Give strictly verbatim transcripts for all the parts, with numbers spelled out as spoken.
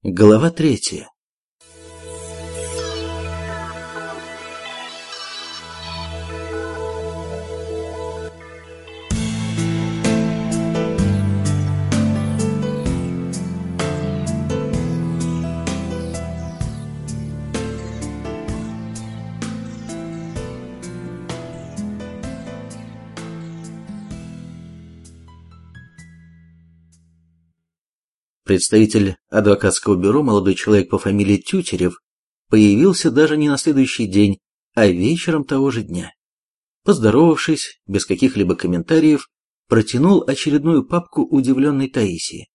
Глава третья. Представитель адвокатского бюро, молодой человек по фамилии Тютерев, появился даже не на следующий день, а вечером того же дня. Поздоровавшись, без каких-либо комментариев, протянул очередную папку удивленной Таисии.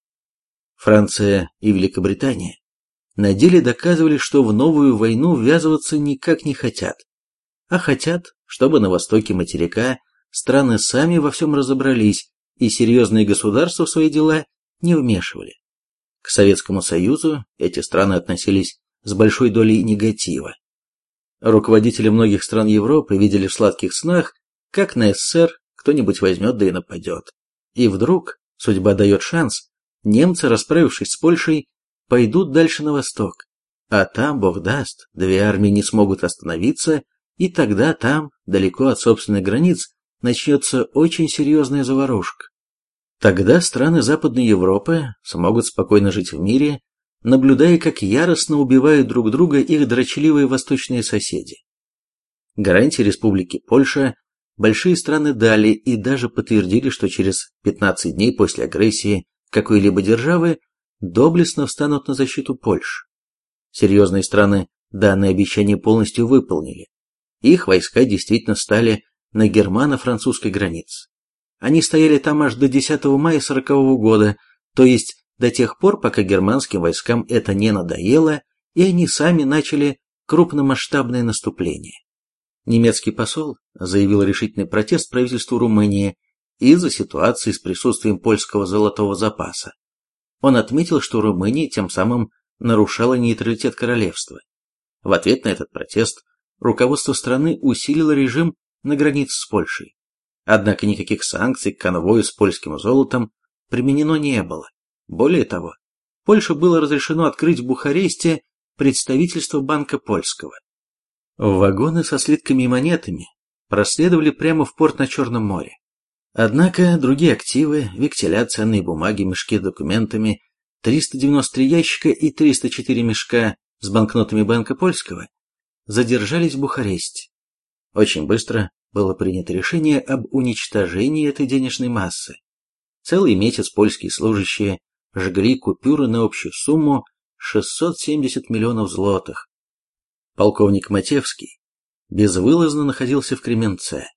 Франция и Великобритания на деле доказывали, что в новую войну ввязываться никак не хотят, а хотят, чтобы на востоке материка страны сами во всем разобрались и серьезные государства в свои дела не вмешивали. К Советскому Союзу эти страны относились с большой долей негатива. Руководители многих стран Европы видели в сладких снах, как на СССР кто-нибудь возьмет да и нападет. И вдруг судьба дает шанс, немцы, расправившись с Польшей, пойдут дальше на восток. А там, бог даст, две армии не смогут остановиться, и тогда там, далеко от собственных границ, начнется очень серьезная заварушка. Тогда страны Западной Европы смогут спокойно жить в мире, наблюдая, как яростно убивают друг друга их дрочливые восточные соседи. Гарантии Республики Польша большие страны дали и даже подтвердили, что через пятнадцать дней после агрессии какой-либо державы доблестно встанут на защиту Польши. Серьезные страны данное обещание полностью выполнили. Их войска действительно стали на германо-французской границе. Они стояли там аж до десятого мая сорокового года, то есть до тех пор, пока германским войскам это не надоело, и они сами начали крупномасштабное наступление. Немецкий посол заявил решительный протест правительству Румынии из-за ситуации с присутствием польского золотого запаса. Он отметил, что Румыния тем самым нарушала нейтралитет королевства. В ответ на этот протест руководство страны усилило режим на границе с Польшей. Однако никаких санкций к конвою с польским золотом применено не было. Более того, Польше было разрешено открыть в Бухаресте представительство Банка Польского. Вагоны со слитками и монетами проследовали прямо в порт на Черном море. Однако другие активы, векселя, ценные бумаги, мешки с документами, триста девяносто три ящика и триста четыре мешка с банкнотами Банка Польского задержались в Бухаресте. Очень быстро было принято решение об уничтожении этой денежной массы. Целый месяц польские служащие жгли купюры на общую сумму шестьсот семьдесят миллионов злотых. Полковник Матевский безвылазно находился в Кременце.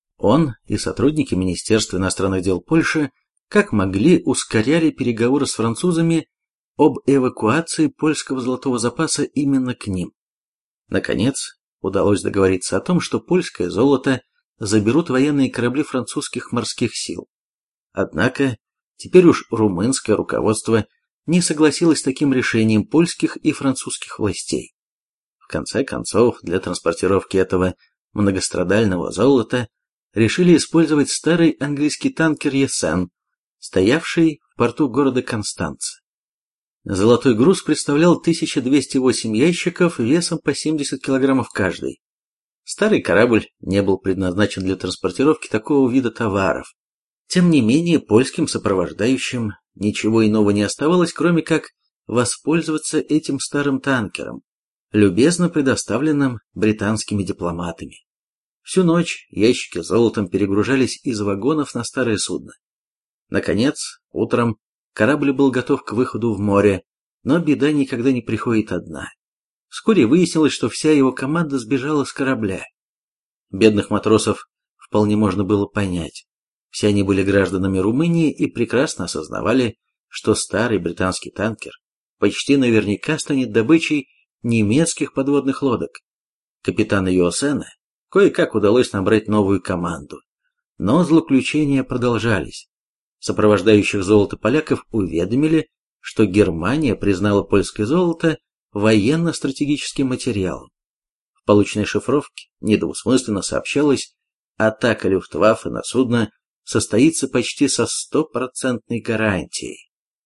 Он и сотрудники Министерства иностранных дел Польши как могли ускоряли переговоры с французами об эвакуации польского золотого запаса именно к ним. Наконец, удалось договориться о том, что польское золото заберут военные корабли французских морских сил. Однако, теперь уж румынское руководство не согласилось с таким решением польских и французских властей. В конце концов, для транспортировки этого многострадального золота решили использовать старый английский танкер Ессен, стоявший в порту города Констанца. Золотой груз представлял тысячу двести восемь ящиков весом по семьдесят килограммов каждый. Старый корабль не был предназначен для транспортировки такого вида товаров. Тем не менее, польским сопровождающим ничего иного не оставалось, кроме как воспользоваться этим старым танкером, любезно предоставленным британскими дипломатами. Всю ночь ящики с золотом перегружались из вагонов на старое судно. Наконец, утром корабль был готов к выходу в море, но беда никогда не приходит одна. Вскоре выяснилось, что вся его команда сбежала с корабля. Бедных матросов вполне можно было понять. Все они были гражданами Румынии и прекрасно осознавали, что старый британский танкер почти наверняка станет добычей немецких подводных лодок. Капитана Йосена кое-как удалось набрать новую команду, но злоключения продолжались. Сопровождающих золото поляков уведомили, что Германия признала польское золото военно-стратегическим материалом. В полученной шифровке недвусмысленно сообщалось, атака Люфтваффе на судно состоится почти со стопроцентной гарантией.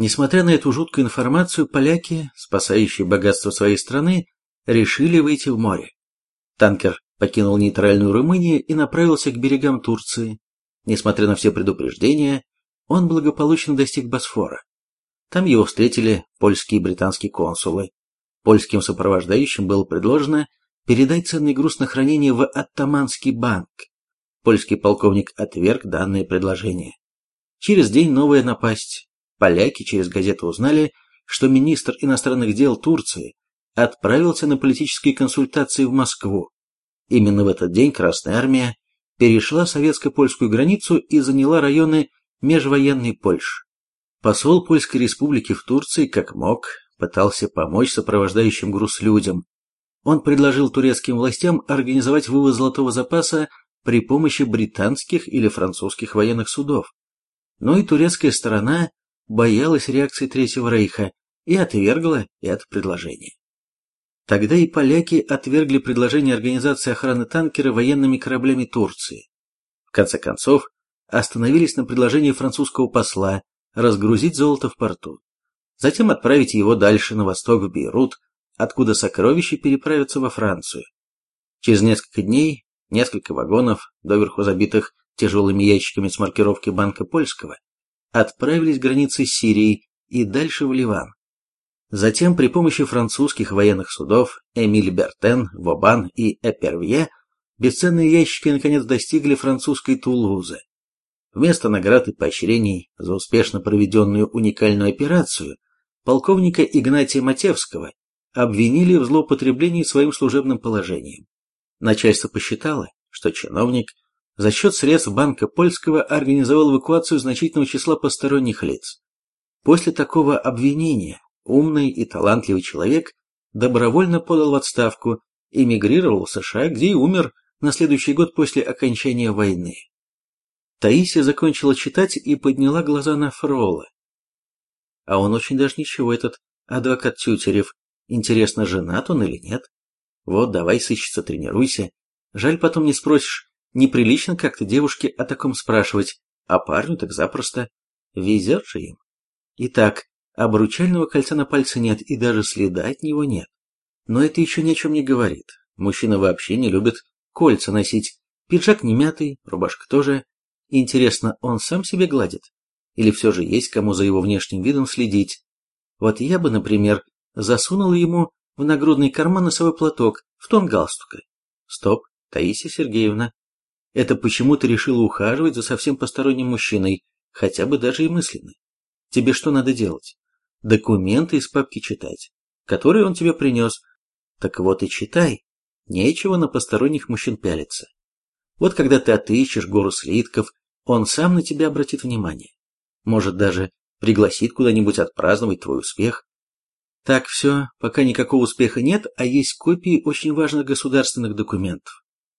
Несмотря на эту жуткую информацию, поляки, спасающие богатство своей страны, решили выйти в море. Танкер покинул нейтральную Румынию и направился к берегам Турции. Несмотря на все предупреждения, он благополучно достиг Босфора. Там его встретили польские и британские консулы. Польским сопровождающим было предложено передать ценный груз на хранение в Оттоманский банк. Польский полковник отверг данное предложение. Через день новая напасть. Поляки через газету узнали, что министр иностранных дел Турции отправился на политические консультации в Москву. Именно в этот день Красная Армия перешла советско-польскую границу и заняла районы межвоенной Польши. Посол Польской Республики в Турции, как мог, пытался помочь сопровождающим груз людям. Он предложил турецким властям организовать вывоз золотого запаса при помощи британских или французских военных судов. Но и турецкая сторона боялась реакции Третьего Рейха и отвергла это предложение. Тогда и поляки отвергли предложение организации охраны танкера военными кораблями Турции. В конце концов, остановились на предложении французского посла разгрузить золото в порту, затем отправить его дальше на восток в Бейрут, откуда сокровища переправятся во Францию. Через несколько дней несколько вагонов, доверху забитых тяжелыми ящиками с маркировки Банка Польского, отправились к границе с Сирией и дальше в Ливан. Затем при помощи французских военных судов Эмиль Бертен, Вобан и Эпервье бесценные ящики наконец достигли французской Тулузы. Вместо наград и поощрений за успешно проведенную уникальную операцию полковника Игнатия Матевского обвинили в злоупотреблении своим служебным положением. Начальство посчитало, что чиновник за счет средств Банка Польского организовал эвакуацию значительного числа посторонних лиц. После такого обвинения умный и талантливый человек добровольно подал в отставку, эмигрировал в США, где и умер на следующий год после окончания войны. Таисия закончила читать и подняла глаза на Фролла. А он очень даже ничего, этот адвокат Тютерев. Интересно, женат он или нет? Вот, давай сыщется, тренируйся. Жаль, потом не спросишь. Неприлично как-то девушке о таком спрашивать, а парню так запросто. Везет же им. Итак, обручального кольца на пальце нет, и даже следа от него нет. Но это еще ни о чем не говорит. Мужчина вообще не любит кольца носить. Пиджак не мятый, рубашка тоже. Интересно, он сам себе гладит? Или все же есть кому за его внешним видом следить? Вот я бы, например, засунул ему в нагрудный карман носовой платок в тон галстука. Стоп, Таисия Сергеевна. Это почему ты решила ухаживать за совсем посторонним мужчиной, хотя бы даже и мысленно? Тебе что надо делать? Документы из папки читать, которые он тебе принес. Так вот и читай. Нечего на посторонних мужчин пялиться. Вот когда ты отыщешь гору слитков, он сам на тебя обратит внимание. Может, даже пригласит куда-нибудь отпраздновать твой успех. Так все, пока никакого успеха нет, а есть копии очень важных государственных документов.